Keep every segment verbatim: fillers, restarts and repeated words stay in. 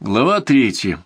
Глава третья.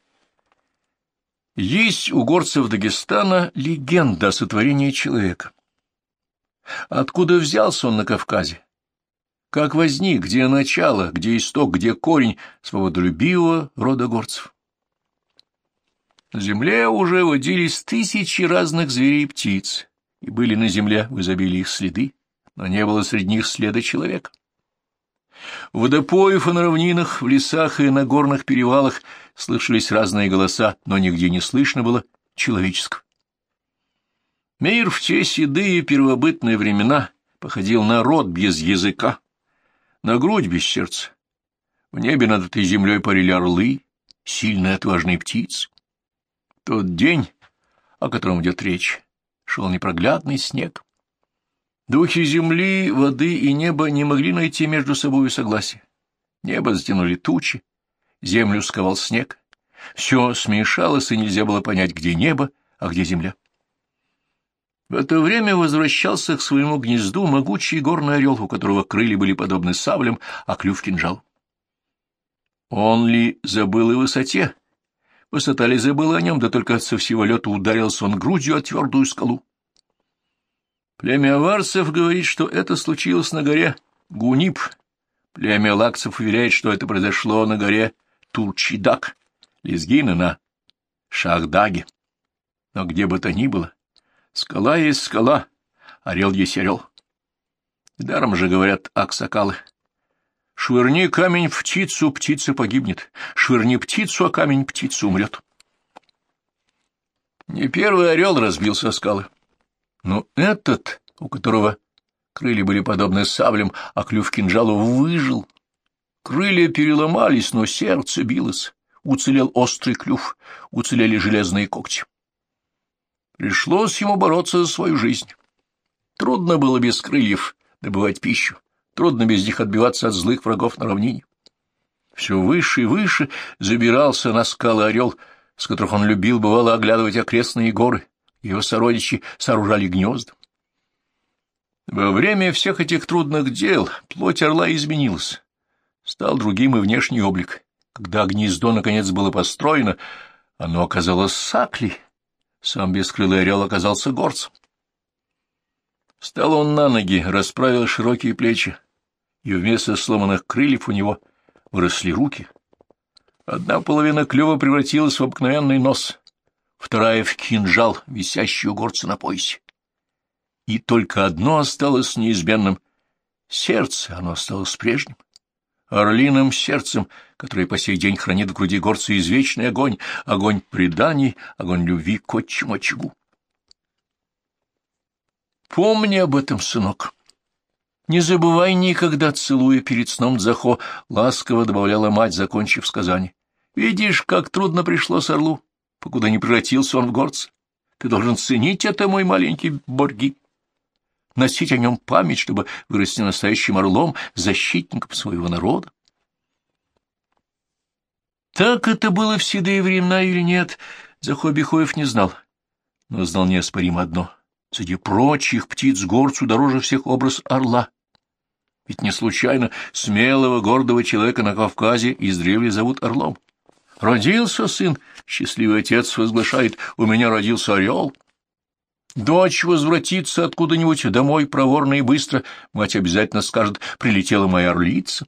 Есть у горцев Дагестана легенда о сотворении человека. Откуда взялся он на Кавказе? Как возник, где начало, где исток, где корень свободолюбивого рода горцев? На земле уже водились тысячи разных зверей и птиц, и были на земле в изобилии их следы, но не было среди них следа человека. У водопоев и на равнинах, в лесах и на горных перевалах слышались разные голоса, но нигде не слышно было человеческого. Мир в те седые первобытные времена походил на род без языка, на грудь без сердца. В небе над этой землей парили орлы, сильные отважные птицы. Тот день, о котором идет речь, шел непроглядный снег. Духи земли, воды и неба не могли найти между собой согласия. Небо затянули тучи, землю сковал снег. Все смешалось, и нельзя было понять, где небо, а где земля. В это время возвращался к своему гнезду могучий горный орел, у которого крылья были подобны саблям, а клюв — кинжал. Он ли забыл о высоте? Высота ли забыла о нем, да только со всего лета ударился он грудью о твердую скалу. Племя аварцев говорит, что это случилось на горе Гунип. Племя лакцев уверяет, что это произошло на горе Турчидак, лезгины на Шахдаге. Но где бы то ни было, скала есть скала, орел есть орел. Даром же говорят аксакалы: швырни камень в птицу, птица погибнет, швырни птицу, а камень птица умрет. Не первый орел разбился о скалы. Но этот, у которого крылья были подобны саблям, а клюв кинжалу, выжил. Крылья переломались, но сердце билось. Уцелел острый клюв, уцелели железные когти. Пришлось ему бороться за свою жизнь. Трудно было без крыльев добывать пищу, трудно без них отбиваться от злых врагов на равнине. Все выше и выше забирался на скалы орел, с которых он любил, бывало, оглядывать окрестные горы. Его сородичи сооружали гнезда. Во время всех этих трудных дел плоть орла изменилась. Стал другим и внешний облик. Когда гнездо наконец было построено, оно оказалось саклей. Сам бескрылый орел оказался горцем. Встал он на ноги, расправил широкие плечи, и вместо сломанных крыльев у него выросли руки. Одна половина клюва превратилась в обыкновенный нос, вторая — в кинжал, висящий у горца на поясе. И только одно осталось неизменным — сердце, оно осталось прежним, орлиным сердцем, которое по сей день хранит в груди горца извечный огонь, огонь преданий, огонь любви к отчему очагу. Помни об этом, сынок. Не забывай никогда, целуя перед сном Дзахо, ласково добавляла мать, закончив сказание. Видишь, как трудно пришлось орлу, покуда не превратился он в горца. Ты должен ценить это, мой маленький Борги, носить о нем память, чтобы вырасти настоящим орлом, защитником своего народа. Так это было в седые времена или нет, Дзахо Бихоев не знал, но знал неоспоримо одно: среди прочих птиц горцу дороже всех образ орла. Ведь не случайно смелого, гордого человека на Кавказе издревле зовут орлом. Родился сын, счастливый отец возглашает: у меня родился орел. Дочь возвратится откуда-нибудь домой проворно и быстро, мать обязательно скажет: прилетела моя орлица.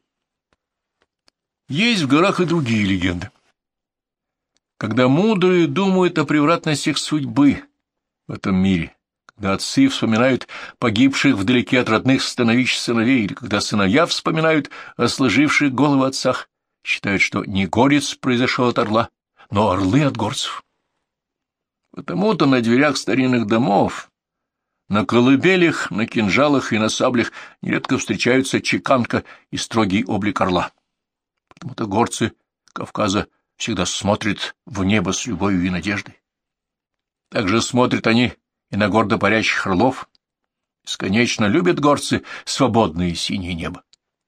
Есть в горах и другие легенды. Когда мудрые думают о превратностях судьбы в этом мире, когда отцы вспоминают погибших вдалеке от родных становищ сыновей, или когда сыновья вспоминают о сложивших головы отцах, считают, что не горец произошел от орла, но орлы от горцев. Потому-то на дверях старинных домов, на колыбелях, на кинжалах и на саблях нередко встречаются чеканка и строгий облик орла. Потому-то горцы Кавказа всегда смотрят в небо с любовью и надеждой. Также смотрят они и на гордо парящих орлов. Бесконечно любят горцы свободное синее небо.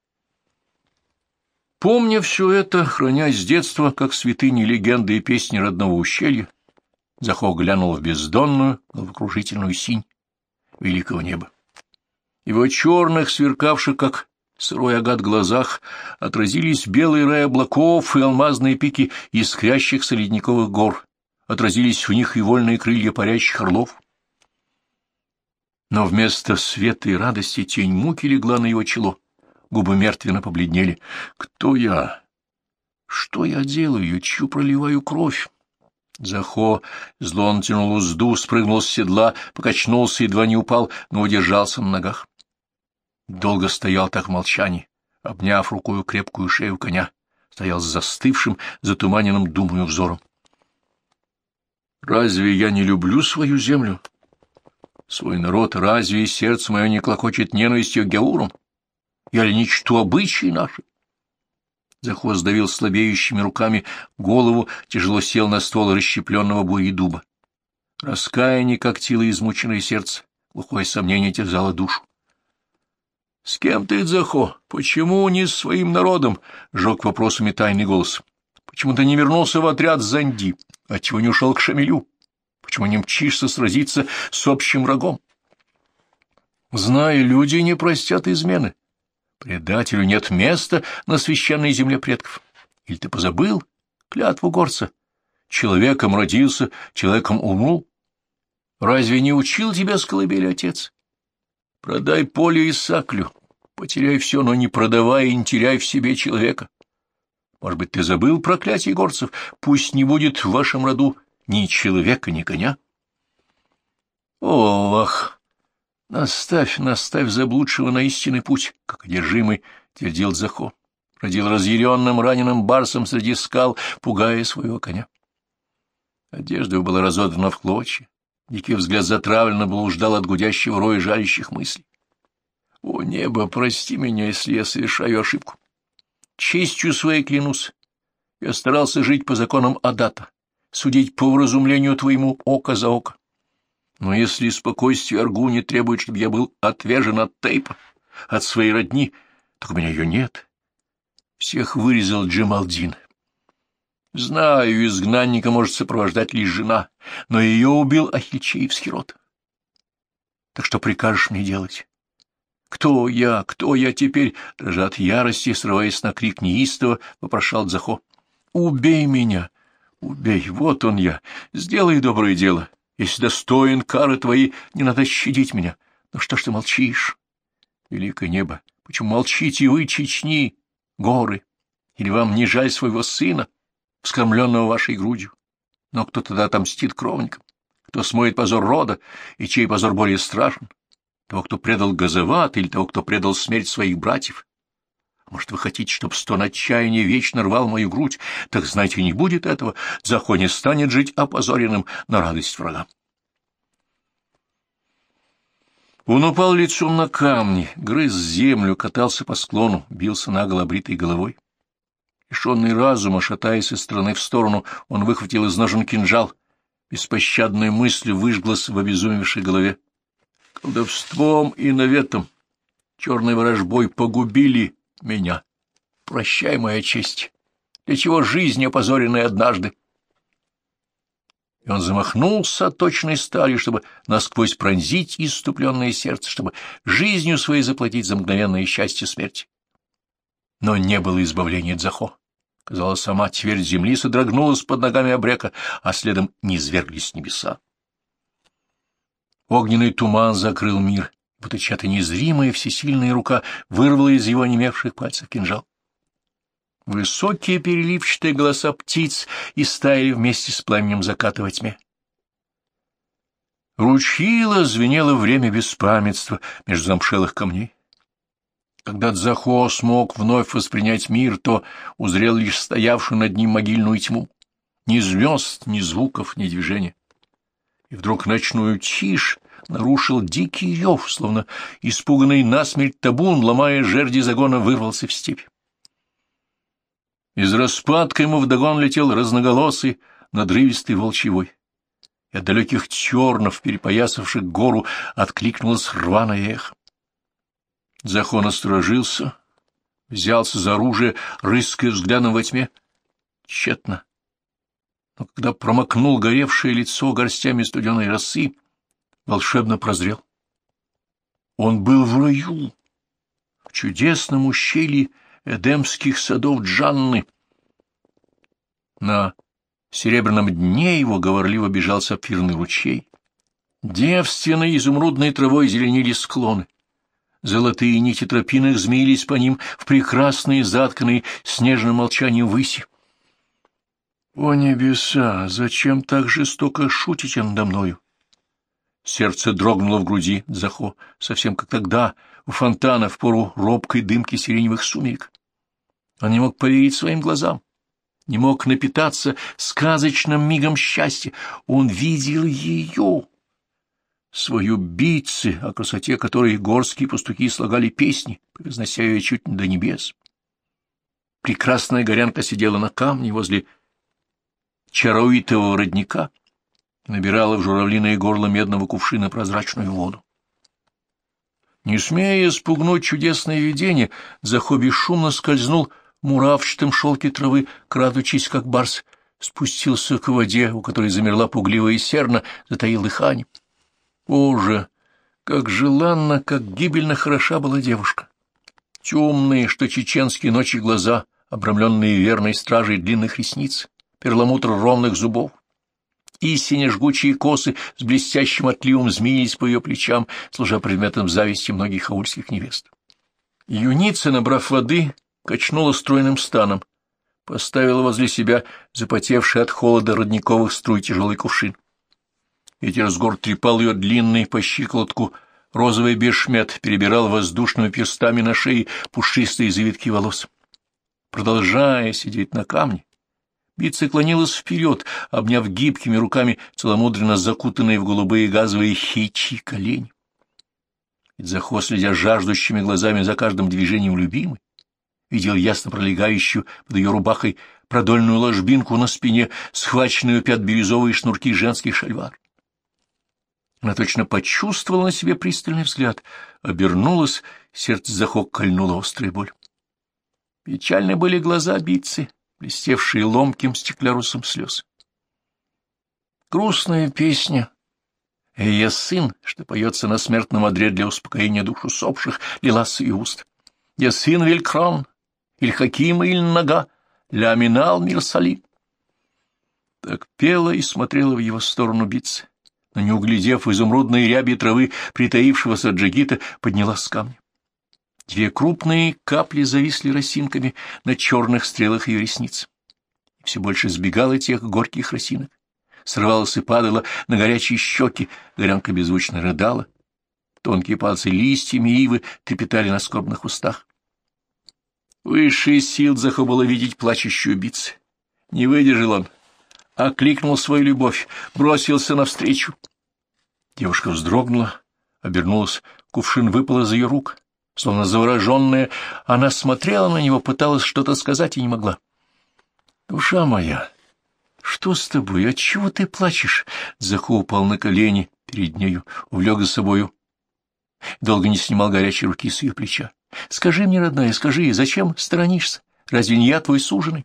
Помня все это, храня с детства, как святыни, легенды и песни родного ущелья, Дзахо глянул в бездонную, головокружительную синь великого неба. Его черных, сверкавших, как сырой агат в глазах, отразились белый рай облаков и алмазные пики искрящихся ледниковых гор, отразились в них и вольные крылья парящих орлов. Но вместо света и радости тень муки легла на его чело, губы мертвенно побледнели. «Кто я? Что я делаю? Чью проливаю кровь?» Захо зло натянул узду, спрыгнул с седла, покачнулся, едва не упал, но удержался на ногах. Долго стоял так в молчании, обняв рукою крепкую шею коня, стоял с застывшим, затуманенным думою взором. «Разве я не люблю свою землю, свой народ? Разве сердце мое не клокочет ненавистью к Геурам? Я ли не чту обычаи наши?» Захо сдавил слабеющими руками голову, тяжело сел на ствол расщепленного буи дуба. Раскаяние когтило измученное сердце, глухое сомнение терзало душу. — С кем ты, Захо? Почему не с своим народом? — жег вопросами тайный голос. — Почему ты не вернулся в отряд Занди? Отчего не ушел к Шамилю? Почему не мчишься сразиться с общим врагом? Знай, люди не простят измены. Предателю нет места на священной земле предков. Или ты позабыл клятву горца? Человеком родился, человеком умрул. Разве не учил тебя с колыбели отец? Продай поле и саклю, потеряй все, но не продавай и не теряй в себе человека. Может быть, ты забыл проклятие горцев? Пусть не будет в вашем роду ни человека, ни коня. Ох! Наставь, наставь заблудшего на истинный путь, как одержимый, твердил Захо, родил разъяренным раненым барсом среди скал, пугая своего коня. Одежда его была разодрана в клочья, дикий взгляд затравленно блуждал от гудящего роя жалящих мыслей. О, небо, прости меня, если я совершаю ошибку. Честью своей клянусь, я старался жить по законам Адата, судить по вразумлению твоему око за око. Но если спокойствие Аргуни требует, чтобы я был отвержен от Тейпа, от своей родни, так у меня ее нет. Всех вырезал Джемалдин. Знаю, изгнанника может сопровождать лишь жена, но ее убил Ахильчеевский род. Так что прикажешь мне делать? Кто я, кто я теперь? Дрожа от ярости, срываясь на крик неистово, вопрошал Захо. Убей меня, убей, вот он я, сделай доброе дело. Если достоин кары твоей, не надо щадить меня. Но что ж ты молчишь? Великое небо, почему молчите вы, Чечни, горы? Или вам не жаль своего сына, вскормленного вашей грудью? Но кто тогда отомстит кровникам? Кто смоет позор рода, и чей позор более страшен? Того, кто предал Газават, или того, кто предал смерть своих братьев? Может, вы хотите, чтобы стон отчаяния вечно рвал мою грудь? Так, знаете, не будет этого. Захо не станет жить опозоренным на радость врага. Он упал лицом на камни, грыз землю, катался по склону, бился наголо бритой головой. Лишенный разума, шатаясь из стороны в сторону, он выхватил из ножен кинжал. Беспощадная мысль выжглась в обезумевшей голове. Колдовством и наветом, черной ворожбой погубили меня. Прощай, моя честь. Для чего жизнь, опозоренная однажды? И он замахнулся точной сталью, чтобы насквозь пронзить исступленное сердце, чтобы жизнью своей заплатить за мгновенное счастье смерти. Но не было избавления от Захо. Казалось, сама твердь земли содрогнулась под ногами обрека, а следом низверглись небеса. Огненный туман закрыл мир, будто чья-то незримая всесильная рука вырвала из его онемевших пальцев кинжал. Высокие переливчатые голоса птиц истаяли вместе с пламенем заката во тьме. Ручьило звенело время беспамятства между замшелых камней. Когда Захо смог вновь воспринять мир, то узрел лишь стоявшую над ним могильную тьму. Ни звезд, ни звуков, ни движения. И вдруг ночную тишь нарушил дикий рев, словно испуганный насмерть табун, ломая жерди загона, вырвался в степь. Из распадка ему вдогон летел разноголосый, надрывистый волчий вой. И от далеких тернов, перепоясавших гору, откликнулось рваное эхо. Захо насторожился, взялся за оружие, рыская взглядом во тьме. Тщетно. Но когда промокнул горевшее лицо горстями студеной росы, волшебно прозрел. Он был в раю. в чудесном ущелье Эдемских садов Джанны. На серебряном дне его говорливо бежал сапфирный ручей. Девственной изумрудной травой зеленели склоны. Золотые нити тропинок змеились по ним в прекрасные, затканные снежным молчанием выси. О небеса! Зачем так жестоко шутите надо мною? Сердце дрогнуло в груди Дзахо, совсем как тогда, у фонтана, в пору робкой дымки сиреневых сумерек. Он не мог поверить своим глазам, не мог напитаться сказочным мигом счастья. Он видел ее, свою Битцы, о красоте которой горские пастухи слагали песни, превознося ее чуть не до небес. Прекрасная горянка сидела на камне возле чаровитого родника и набирала в журавлиное горло медного кувшина прозрачную воду. Не смея спугнуть чудесное видение, Дзахо бесшумно скользнул в муравчатом шелке травы, крадучись, как барс, спустился к воде, у которой замерла пугливая серна, затаил дыхание. Боже, как желанно, как гибельно хороша была девушка! Темные, что чеченские ночи глаза, обрамленные верной стражей длинных ресниц, перламутр ровных зубов, истинно жгучие косы с блестящим отливом змеились по ее плечам, служа предметом зависти многих аульских невест. Юница, набрав воды, качнула стройным станом, поставила возле себя запотевший от холода родниковых струй тяжелый кувшин. Ветер с гор трепал ее длинный по щиколотку розовый бешмет, перебирал воздушными перстами на шее пушистые завитки волос. Продолжая сидеть на камне, Битца клонилась вперед, обняв гибкими руками целомудренно закутанные в голубые газовые хичи колени. Дзахо, следя жаждущими глазами за каждым движением любимой, видел ясно пролегающую под ее рубахой продольную ложбинку на спине, схваченную пят бирюзовые шнурки женских шальвар. Она точно почувствовала на себе пристальный взгляд, обернулась, сердце Дзахо кольнула острая боль. Печальны были глаза Битцы, блестевшие ломким стеклярусом слез. Грустная песня «Эя сын», что поется на смертном одре для успокоения душ усопших, лилась с ее уст. «Я сын Велькрон, иль Хакима, иль Нага, ля Минал Мирсали». Так пела и смотрела в его сторону Битца, но, не углядев изумрудной ряби травы притаившегося джигита, поднялась с камня. Две крупные капли зависли росинками на черных стрелах ее ресниц. И все больше сбегало тех горьких росинок, срывалась и падала на горячие щеки, горянка беззвучно рыдала, тонкие пальцы листьями ивы трепетали на скорбных устах. Высшие сил Дзахо было видеть плачущую Битцу. Не выдержал он, окликнул свою любовь, бросился навстречу. Девушка вздрогнула, обернулась, кувшин выпал из ее рук. Словно завороженная, она смотрела на него, пыталась что-то сказать и не могла. «Душа моя, что с тобой? Отчего ты плачешь?» Дзахо упал на колени перед нею, увлек за собою. Долго не снимал горячей руки с ее плеча. «Скажи мне, родная, скажи, зачем сторонишься? Разве не я твой суженый?»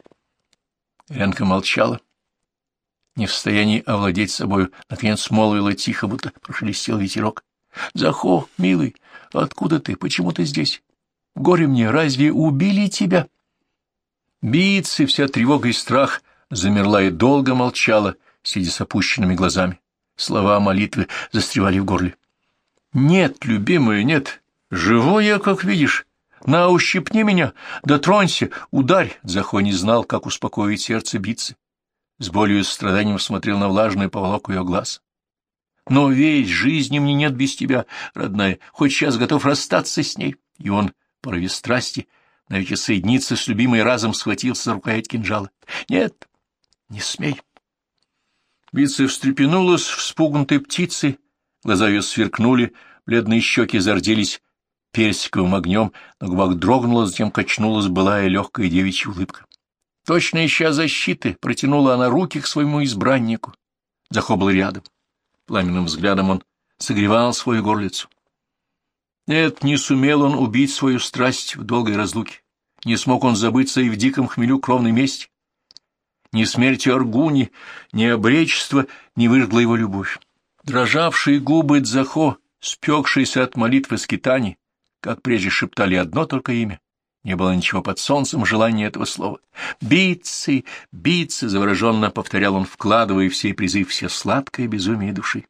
Ленка молчала, не в состоянии овладеть собою. Наконец молвила тихо, будто прошелестел ветерок. «Дзахо, милый, откуда ты? Почему ты здесь? Горе мне, разве убили тебя?» Битца, вся тревога и страх, замерла и долго молчала, сидя с опущенными глазами. Слова молитвы застревали в горле. «Нет, любимая, нет. Живой я, как видишь. На, ущипни меня, дотронься, ударь!» Дзахо не знал, как успокоить сердце Битцы. С болью и страданием смотрел на влажную поволоку ее глаз. «Но ведь жизни мне нет без тебя, родная, хоть сейчас готов расстаться с ней». И он, в порыве страсти, навеки соединиться с любимой, разом схватился за рукоять кинжала. «Нет, не смей». Битца встрепенулась вспугнутой птицей, глаза ее сверкнули, бледные щеки зарделись персиковым огнем, на губах дрогнула, затем качнулась былая легкая девичья улыбка. Точно ища защиты, протянула она руки к своему избраннику. Дзахо был рядом. Пламенным взглядом он согревал свою горлицу. Нет, не сумел он убить свою страсть в долгой разлуке. Не смог он забыться и в диком хмелю кровной мести. Ни смертью Аргуни, ни обречество не выжгла его любовь. Дрожавшие губы Дзахо, спекшиеся от молитвы скитаний, как прежде шептали одно только имя. Не было ничего под солнцем желания этого слова. «Битцы! Битцы!» — завороженно повторял он, вкладывая в сей призыв все сладкое безумие души.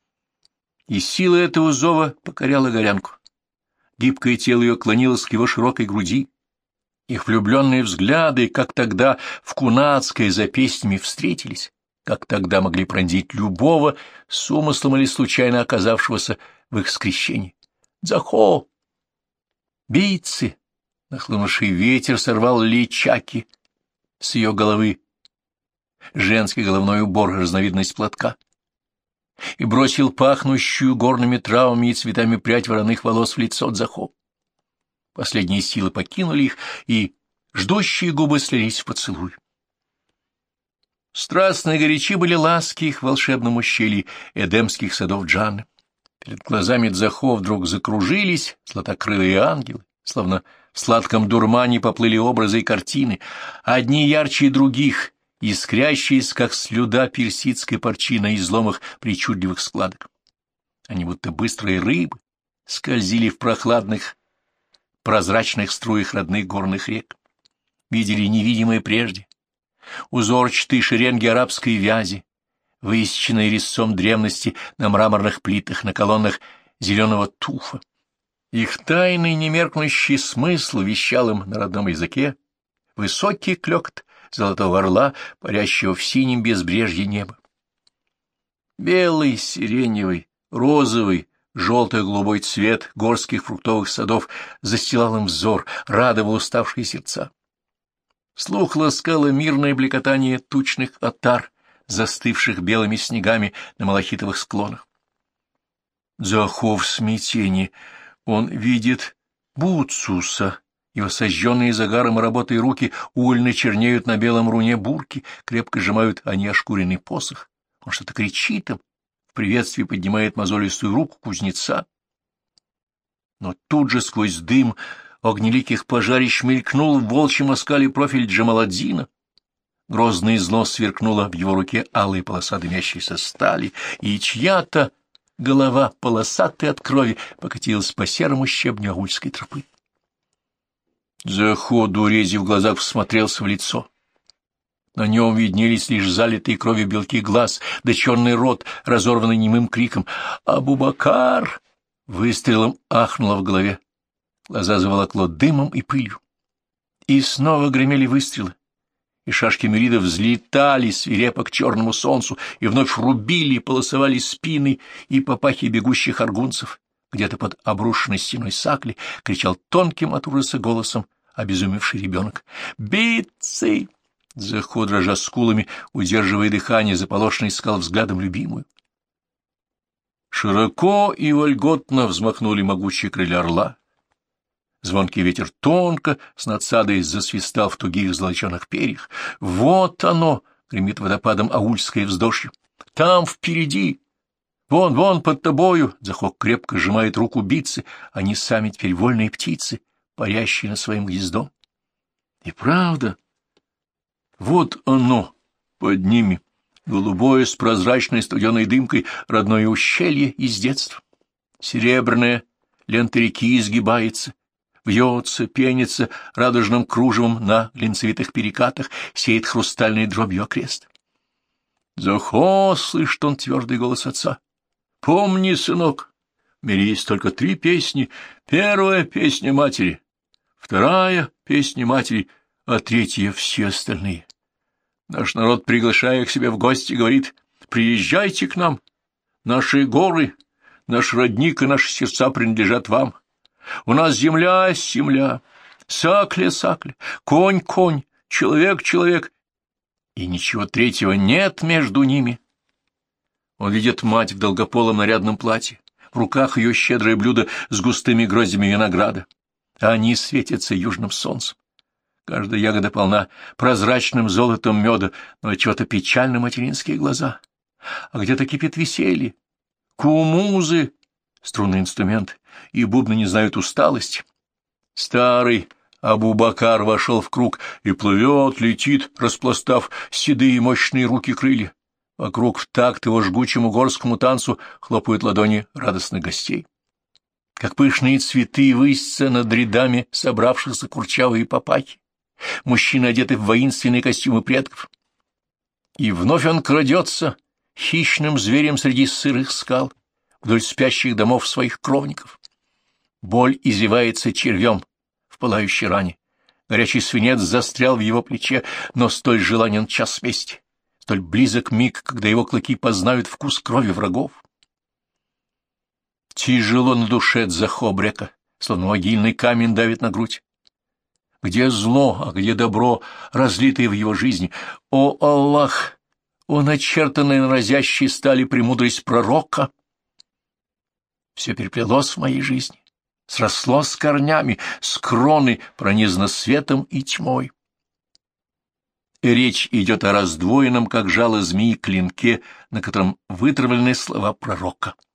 И сила этого зова покоряла горянку. Гибкое тело ее клонилось к его широкой груди. Их влюбленные взгляды, как тогда в Кунацкой за песнями встретились, как тогда могли пронзить любого с умыслом или случайно оказавшегося в их скрещении. «Захо! Битцы!» Нахлынувший ветер сорвал личаки с ее головы, женский головной убор, разновидность платка, и бросил пахнущую горными травами и цветами прядь вороных волос в лицо Дзахо. Последние силы покинули их, и ждущие губы слились в поцелуй. Страстные горячи были ласки их в волшебном ущелье эдемских садов Джанны. Перед глазами Дзахо вдруг закружились златокрылые ангелы, словно в сладком дурмане поплыли образы и картины, одни ярче других, искрящиеся, как слюда персидской парчи на изломах причудливых складок. Они, будто быстрые рыбы, скользили в прохладных, прозрачных струях родных горных рек. Видели невидимые прежде узорчатые шеренги арабской вязи, высеченные резцом древности на мраморных плитах, на колоннах зеленого туфа. Их тайный немеркнущий смысл вещал им на родном языке высокий клёкот золотого орла, парящего в синем безбрежье неба. Белый, сиреневый, розовый, желто-голубой цвет горских фруктовых садов застилал им взор, радовал уставшие сердца. Слух ласкало мирное блекотание тучных отар, застывших белыми снегами на малахитовых склонах. Дзахо в смятении. Он видит Буцуса. Его сожженные загаром и работой руки угольно чернеют на белом руне бурки, крепко сжимают они ошкуренный посох. Он что-то кричит им, в приветствии поднимает мозолистую руку кузнеца. Но тут же сквозь дым огнеликих пожарищ мелькнул в волчьем оскале профиль Джамаладдина. Грозное зло сверкнуло в его руке алые полоса дымящейся стали, и чья-то голова, полосатая от крови, покатилась по серому щебню агульской тропы. Дзахо, дурези в глазах, всмотрелся в лицо. На нем виднелись лишь залитые кровью белки глаз, да черный рот, разорванный немым криком. «Абубакар!» Выстрелом ахнуло в голове. Глаза заволокло дымом и пылью. И снова гремели выстрелы, и шашки мюридов взлетали свирепо к черному солнцу и вновь рубили и полосовали спины и попахи бегущих аргунцев. Где-то под обрушенной стеной сакли кричал тонким от ужаса голосом обезумевший ребенок. «Битцы!» Дзахо, дрожа скулами, удерживая дыхание, заполошно искал взглядом любимую. Широко и вольготно взмахнули могучие крылья орла. Звонкий ветер тонко с надсадой засвистал в тугих золоченых перьях. «Вот оно!» — гремит водопадом аульское вздошье. «Там впереди! Вон, вон, под тобою!» Дзахо крепко сжимает руку Битцы. Они сами теперь вольные птицы, парящие над своим гнездом. И правда, вот оно под ними, голубое с прозрачной студеной дымкой, родное ущелье из детства. Серебряная лента реки изгибается, вьется, пенится радужным кружевом на глинцевитых перекатах, сеет хрустальной дробью окрест. «Захо!» — слышит он твердый голос отца. «Помни, сынок, в мире есть только три песни. Первая — песня матери, вторая — песня матери, а третья — все остальные. Наш народ, приглашая к себе в гости, говорит: приезжайте к нам, наши горы, наш родник и наши сердца принадлежат вам. У нас земля, земля, сакля, сакля, конь, конь, человек, человек, и ничего третьего нет между ними». Он видит мать в долгополом нарядном платье, в руках ее щедрое блюдо с густыми гроздями винограда, а они светятся южным солнцем. Каждая ягода полна прозрачным золотом меда, но отчего-то печально материнские глаза. А где-то кипит веселье. Кумузы, струнный инструмент, и бубны не знают усталости. Старый Абубакар вошел в круг и плывет, летит, распластав седые мощные руки крылья. Вокруг в такт его жгучему горскому танцу хлопают ладони радостных гостей. как пышные цветы высятся над рядами собравшихся курчавые папахи, мужчины одеты в воинственные костюмы предков. И вновь он крадется хищным зверем среди сырых скал, вдоль спящих домов своих кровников. Боль извивается червем в пылающей ране. Горячий свинец застрял в его плече, но столь желанен час мести, столь близок миг, когда его клыки познают вкус крови врагов. Тяжело на душе Дзахобрека, словно могильный камень давит на грудь. Где зло, а где добро, разлитое в его жизни? О, Аллах! О, начертанная на разящей стали премудрость пророка! Все переплелось в моей жизни, срослось с корнями, с кроной, пронизано светом и тьмой. Речь идет о раздвоенном, как жало змеи, клинке, на котором вытравлены слова пророка.